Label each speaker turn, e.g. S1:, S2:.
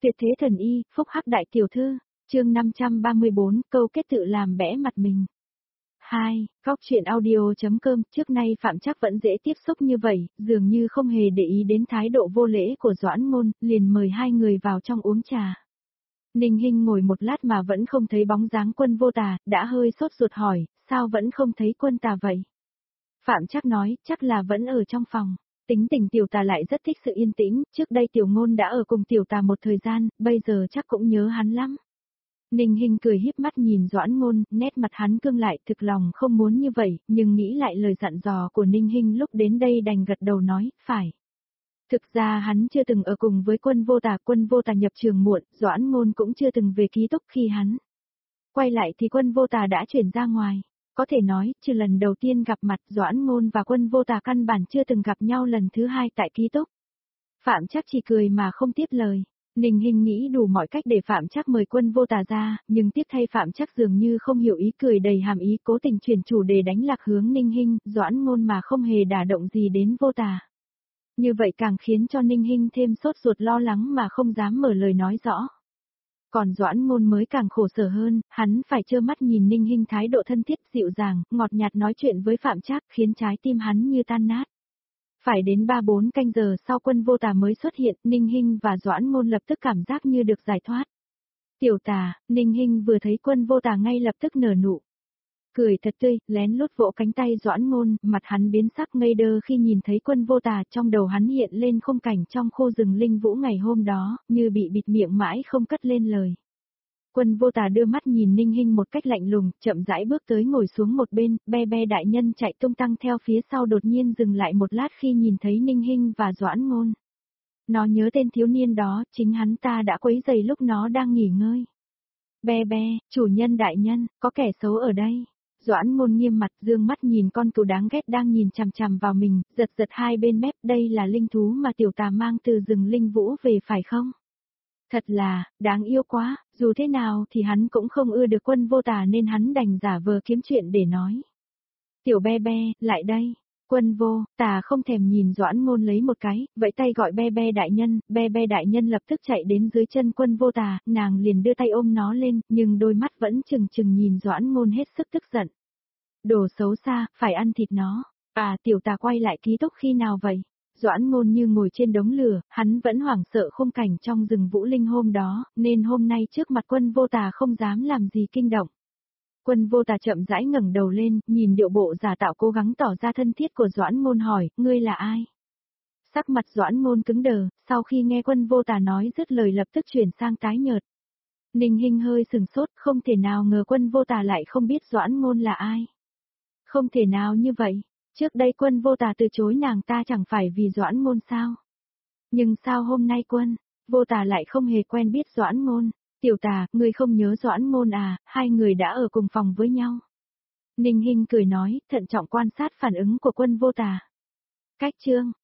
S1: Tuyệt thế thần y, phúc hắc đại tiểu thư, chương 534, câu kết tự làm bẽ mặt mình. 2. Góc truyện audio.com. Trước nay Phạm Trác vẫn dễ tiếp xúc như vậy, dường như không hề để ý đến thái độ vô lễ của Doãn Ngôn, liền mời hai người vào trong uống trà. Ninh Hinh ngồi một lát mà vẫn không thấy bóng dáng Quân Vô Tà, đã hơi sốt ruột hỏi, sao vẫn không thấy Quân Tà vậy? Phạm Trác nói, chắc là vẫn ở trong phòng. Tính tình tiểu tà lại rất thích sự yên tĩnh, trước đây tiểu ngôn đã ở cùng tiểu tà một thời gian, bây giờ chắc cũng nhớ hắn lắm. Ninh Hinh cười híp mắt nhìn Doãn Ngôn, nét mặt hắn cương lại, thực lòng không muốn như vậy, nhưng nghĩ lại lời dặn dò của Ninh Hinh lúc đến đây đành gật đầu nói, phải. Thực ra hắn chưa từng ở cùng với Quân Vô Tà nhập trường muộn, Doãn Ngôn cũng chưa từng về ký túc khi hắn quay lại thì Quân Vô Tà đã chuyển ra ngoài. Có thể nói, trừ lần đầu tiên gặp mặt Doãn Ngôn và Quân Vô Tà căn bản chưa từng gặp nhau lần thứ hai tại ký túc. Phạm Trác chỉ cười mà không tiếp lời. Ninh Hinh nghĩ đủ mọi cách để Phạm Trác mời Quân Vô Tà ra, nhưng tiếp thay Phạm Trác dường như không hiểu ý cười đầy hàm ý, cố tình chuyển chủ đề đánh lạc hướng Ninh Hinh, Doãn Ngôn mà không hề đả động gì đến Vô Tà. Như vậy càng khiến cho Ninh Hinh thêm sốt ruột lo lắng mà không dám mở lời nói rõ. Còn Doãn Ngôn mới càng khổ sở hơn, hắn phải trơ mắt nhìn Ninh Hinh thái độ thân thiết, dịu dàng, ngọt nhạt nói chuyện với Phạm Trác, khiến trái tim hắn như tan nát. Phải đến 3-4 canh giờ sau Quân Vô Tà mới xuất hiện, Ninh Hinh và Doãn Ngôn lập tức cảm giác như được giải thoát. Tiểu Tà, Ninh Hinh vừa thấy Quân Vô Tà ngay lập tức nở nụ cười thật tươi, lén lút vỗ cánh tay Doãn Ngôn, mặt hắn biến sắc ngây đơ khi nhìn thấy Quân Vô Tà, trong đầu hắn hiện lên khung cảnh trong khu rừng Linh Vũ ngày hôm đó, như bị bịt miệng mãi không cất lên lời. Quân Vô Tà đưa mắt nhìn Ninh Hinh một cách lạnh lùng, chậm rãi bước tới ngồi xuống một bên, Be đại nhân chạy tung tăng theo phía sau đột nhiên dừng lại một lát khi nhìn thấy Ninh Hinh và Doãn Ngôn. Nó nhớ tên thiếu niên đó, chính hắn ta đã quấy rầy lúc nó đang nghỉ ngơi. Be, chủ nhân đại nhân, có kẻ xấu ở đây. Doãn Ngôn nghiêm mặt dương mắt nhìn con cừu đáng ghét đang nhìn chằm chằm vào mình, giật hai bên mép, đây là linh thú mà tiểu tà mang từ rừng Linh Vũ về phải không? Thật là, đáng yêu quá, dù thế nào thì hắn cũng không ưa được Quân Vô Tà nên hắn đành giả vờ kiếm chuyện để nói. Tiểu Be, lại đây. Quân Vô Tà không thèm nhìn Doãn Ngôn lấy một cái, vẫy tay gọi Be đại nhân, Be đại nhân lập tức chạy đến dưới chân Quân Vô Tà, nàng liền đưa tay ôm nó lên, nhưng đôi mắt vẫn chừng nhìn Doãn Ngôn hết sức tức giận. Đồ xấu xa, phải ăn thịt nó. À, tiểu tà quay lại ký túc khi nào vậy? Doãn Ngôn như ngồi trên đống lửa, hắn vẫn hoảng sợ khung cảnh trong rừng Vũ Linh hôm đó, nên hôm nay trước mặt Quân Vô Tà không dám làm gì kinh động. Quân Vô Tà chậm rãi ngẩng đầu lên, nhìn điệu bộ giả tạo cố gắng tỏ ra thân thiết của Doãn Ngôn hỏi, ngươi là ai? Sắc mặt Doãn Ngôn cứng đờ, sau khi nghe Quân Vô Tà nói dứt lời lập tức chuyển sang tái nhợt. Ninh Hinh hơi sừng sốt, không thể nào ngờ Quân Vô Tà lại không biết Doãn Ngôn là ai. Không thể nào như vậy, trước đây Quân Vô Tà từ chối nàng ta chẳng phải vì Doãn Ngôn sao? Nhưng sao hôm nay Quân Vô Tà lại không hề quen biết Doãn Ngôn? Tiểu Tà, ngươi không nhớ Doãn Ngôn à, hai người đã ở cùng phòng với nhau. Ninh Hinh cười nói, thận trọng quan sát phản ứng của Quân Vô Tà. Cách chương